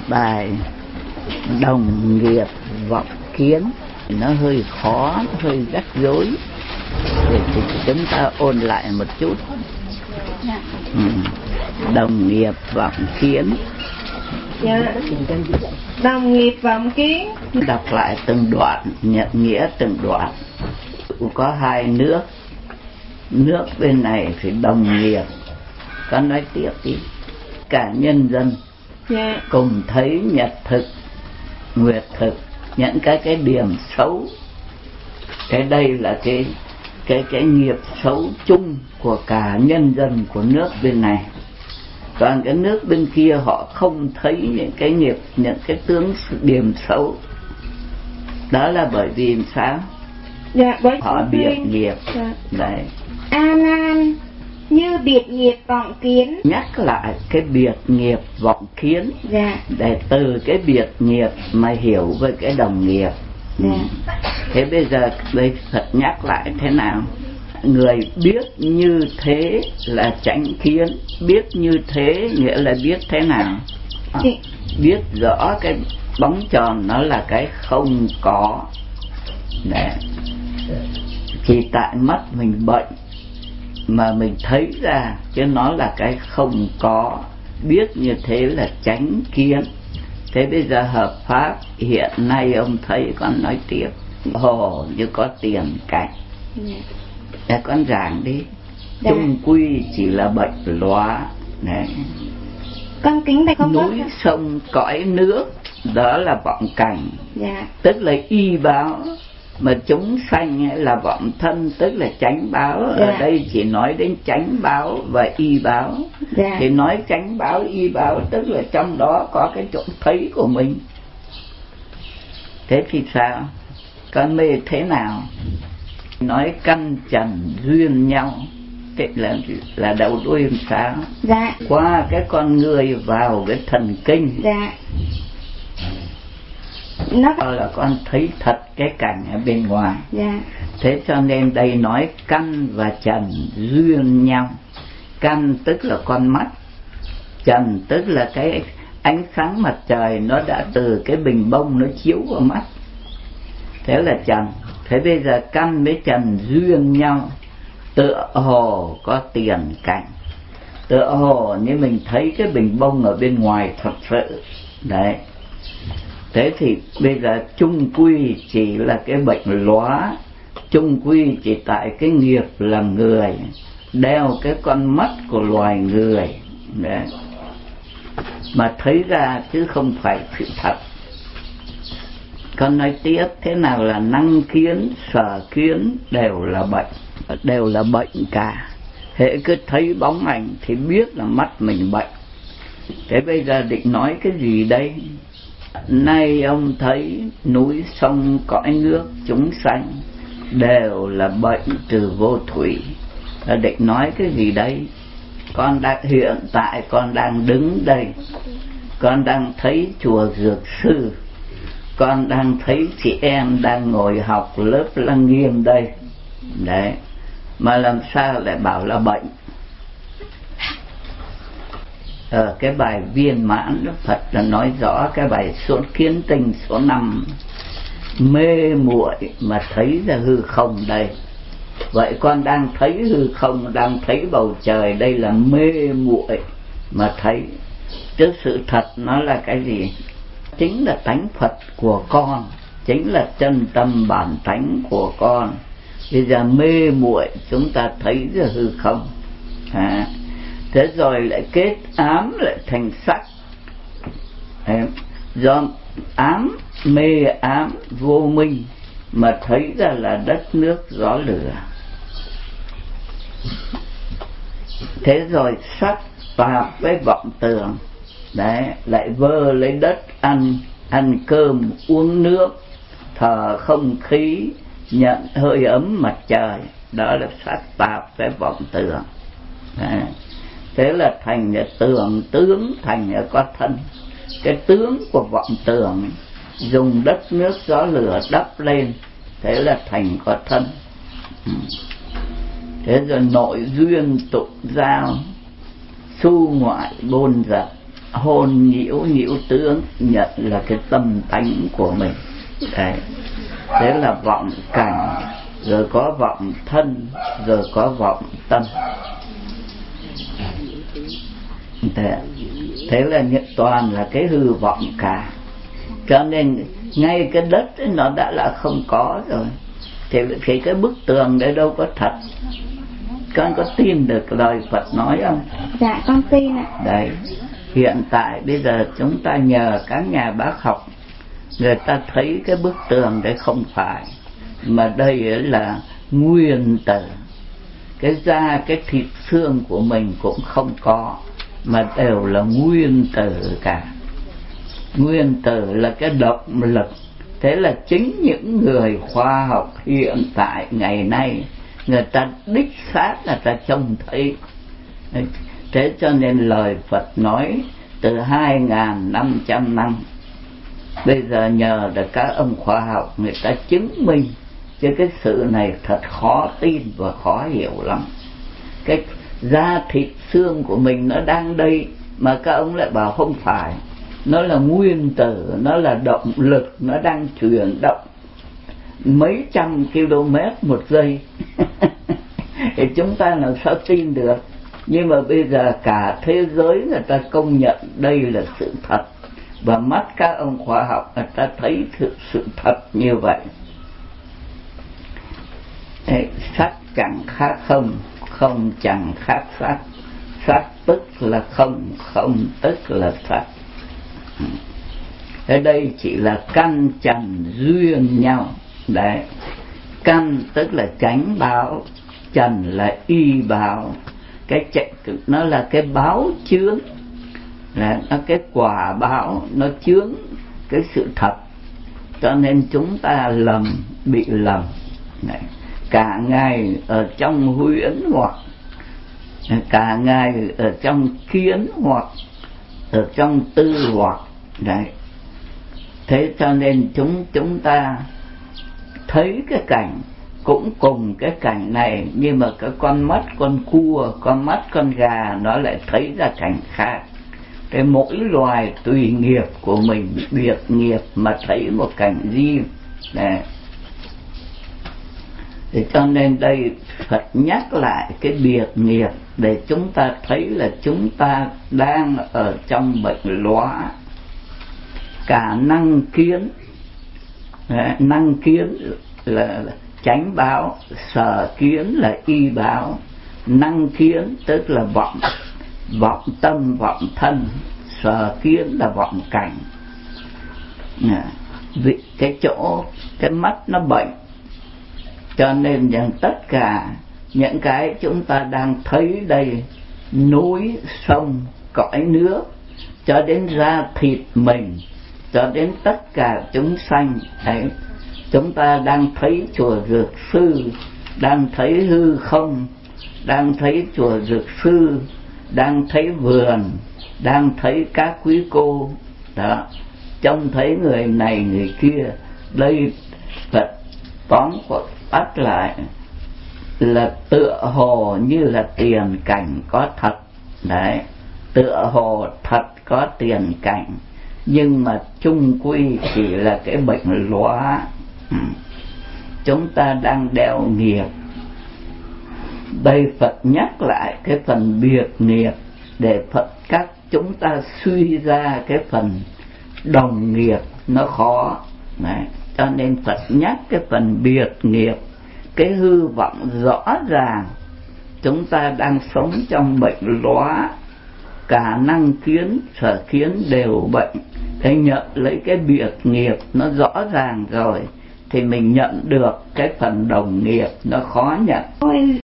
bài đồng nghiệp vọng kiến nó hơi khó, hơi rắc rối, thì chúng ta ôn lại một chút. Đồng nghiệp vọng kiến. Đồng nghiệp vọng kiến. Đọc lại từng đoạn, nhận nghĩa từng đoạn. Có hai nước, nước bên này thì đồng nghiệp, con nói tiếp đi. Cả nhân dân cùng thấy nhật thực, nguyệt thực, nhận cái điểm xấu. Cái đây là cái nghiệp xấu chung của cả nhân dân của nước bên này. Còn cái nước bên kia họ không thấy những cái nghiệp, những cái tướng điểm xấu. Đó là bởi vì sao? Họ biệt nghiệp. Đấy. A nan như biệt nghiệp vọng kiến. Nhắc lại cái biệt nghiệp vọng kiến. Để từ cái biệt nghiệp mà hiểu về cái đồng nghiệp. Thế bây giờ đây Phật nhắc lại thế nào? Người biết như thế là chánh kiến. Biết như thế nghĩa là biết thế nào? Biết rõ cái bóng tròn nó là cái không có. Đấy. Thì tại mắt mình bệnh mà mình thấy ra chứ nó là cái không có. Biết như thế là chánh kiến. Thế bây giờ hợp pháp hiện nay ông thầy con nói tiếp. Hồ như có tiền cảnh. Để con giảng đi. Chung quy chỉ là bệnh lóa. Đấy. Con kính bạch không. Núi sông cõi nước, đó là vọng cảnh. Tức là y báo. Mà chúng sanh là vọng thân, tức là chánh báo. Ở đây chỉ nói đến chánh báo và y báo. Thì nói chánh báo, y báo tức là trong đó có cái chỗ thấy của mình. Thế thì sao? Con mê thế nào? Nói căn trần duyên nhau. Thế là đầu đuôi làm sao? Qua cái con người vào cái thần kinh. Nó là con thấy thật cái cảnh ở bên ngoài. Thế cho nên đây nói căn và trần duyên nhau. Căn tức là con mắt, trần tức là cái ánh sáng mặt trời nó đã từ cái bình bông nó chiếu vào mắt. Thế là trần. Thế bây giờ căn với trần duyên nhau, tựa hồ có tiền cảnh. Tựa hồ như mình thấy cái bình bông ở bên ngoài thật sự. Đấy. Thế thì bây giờ chung quy chỉ là cái bệnh lóa. Chung quy chỉ tại cái nghiệp làm người, đeo cái con mắt của loài người. Đấy. Mà thấy ra chứ không phải sự thật. Con nói tiếp, thế nào là năng kiến, sở kiến đều là bệnh. Đều là bệnh cả. Hễ cứ thấy bóng ảnh thì biết là mắt mình bệnh. Thế bây giờ định nói cái gì đây? Nay ông thấy núi sông cõi nước chúng sanh đều là bệnh từ vô thủy. Định nói cái gì đây? Con đang hiện tại con đang đứng đây, con đang thấy chùa Dược Sư, con đang thấy chị em đang ngồi học lớp Lăng Nghiêm đây. Đấy. Mà làm sao lại bảo là bệnh? Ở cái bài viên mãn Đức Phật là nói rõ cái bài số kiến tinh số 5. Mê muội mà thấy ra hư không đây. Vậy con đang thấy hư không, đang thấy bầu trời, đây là mê muội mà thấy. Chứ sự thật nó là cái gì? Chính là tánh Phật của con, chính là chân tâm bản tánh của con. Bây giờ mê muội chúng ta thấy ra hư không. Thế rồi lại kết ám lại thành sắc. Do ám, mê ám vô minh mà thấy ra là đất nước gió lửa. Thế rồi sắc tạp với vọng tưởng. Đấy, lại vơ lấy đất ăn cơm uống nước, thở không khí, nhận hơi ấm mặt trời. Đó là sắc tạp với vọng tưởng. Đấy. Thế là thành tưởng tướng, thành có thân. Cái tướng của vọng tưởng dùng đất nước gió lửa đắp lên, thế là thành có thân. Thế rồi nội duyên tục giao, su ngoại bôn dập. hồn nhiễu nhiễu tướng, nhận là cái tâm tánh của mình. Đấy, thế là vọng cảnh, rồi có vọng thân, rồi có vọng tâm. Thế là nhất toàn là cái hư vọng cả. Cho nên ngay cái đất ấy nó đã là không có rồi, thì cái bức tường đấy đâu có thật. Con có tin được lời Phật nói không? Dạ con tin ạ. Đấy, hiện tại bây giờ chúng ta nhờ các nhà bác học, người ta thấy cái bức tường đấy không phải, mà đây là nguyên tử. Cái da, cái thịt xương của mình cũng không có, mà đều là nguyên tử cả. Nguyên tử là cái động lực. Thế là chính những người khoa học hiện tại ngày nay, người ta đích xác, người ta trông thấy. Thế cho nên lời Phật nói từ 2.500 năm, bây giờ nhờ được các ông khoa học người ta chứng minh, chứ cái sự này thật khó tin và khó hiểu lắm. Cái da thịt xương của mình nó đang đây, mà các ông lại bảo không phải. Nó là nguyên tử, nó là động lực, nó đang chuyển động mấy trăm km một giây. Thì chúng ta làm sao tin được? Nhưng mà bây giờ cả thế giới người ta công nhận đây là sự thật, và mắt các ông khoa học người ta thấy sự thật như vậy. Sắc chẳng khác không, không chẳng khác sắc. Sắc tức là không, không tức là sắc. Ở đây chỉ là căn trần duyên nhau. Đấy, căn tức là chánh báo, trần là y báo. Nó là cái báo chướng, là nó cái quả báo, nó chướng cái sự thật. Cho nên chúng ta lầm, bị lầm. Đấy, cả ngày ở trong huyễn hoặc, cả ngày ở trong kiến hoặc, ở trong tư hoặc. Đấy, thế cho nên chúng ta thấy cái cảnh cũng cùng cái cảnh này, nhưng mà cái con mắt con cua, con mắt con gà nó lại thấy ra cảnh khác. Cái mỗi loài tùy nghiệp của mình, biệt nghiệp mà thấy một cảnh riêng. Đấy, thế cho nên đây Phật nhắc lại cái biệt nghiệp để chúng ta thấy là chúng ta đang ở trong bệnh lóa. Cả năng kiến, năng kiến là chánh báo, sở kiến là y báo. Năng kiến tức là vọng, vọng tâm, vọng thân. Sở kiến là vọng cảnh. Vì cái chỗ, cái mắt nó bệnh, cho nên rằng tất cả những cái chúng ta đang thấy đây, núi, sông, cõi nước, cho đến da thịt mình, cho đến tất cả chúng sanh ấy, chúng ta đang thấy chùa Dược Sư, đang thấy hư không, đang thấy chùa Dược Sư, đang thấy vườn, đang thấy các quý cô đó, trông thấy người này người kia. Đây Phật tóm bắt lại là tựa hồ như là tiền cảnh có thật. Đấy, tựa hồ thật có tiền cảnh, nhưng mà chung quy chỉ là cái bệnh lóa. Chúng ta đang đeo nghiệp. Đây Phật nhắc lại cái phần biệt nghiệp để chúng ta suy ra cái phần đồng nghiệp nó khó. Đấy, cho nên Phật nhắc cái phần biệt nghiệp, cái hư vọng rõ ràng. Chúng ta đang sống trong bệnh lóa, cả năng kiến, sở kiến đều bệnh. Thế nhận lấy cái biệt nghiệp nó rõ ràng rồi thì mình nhận được cái phần đồng nghiệp nó khó nhận.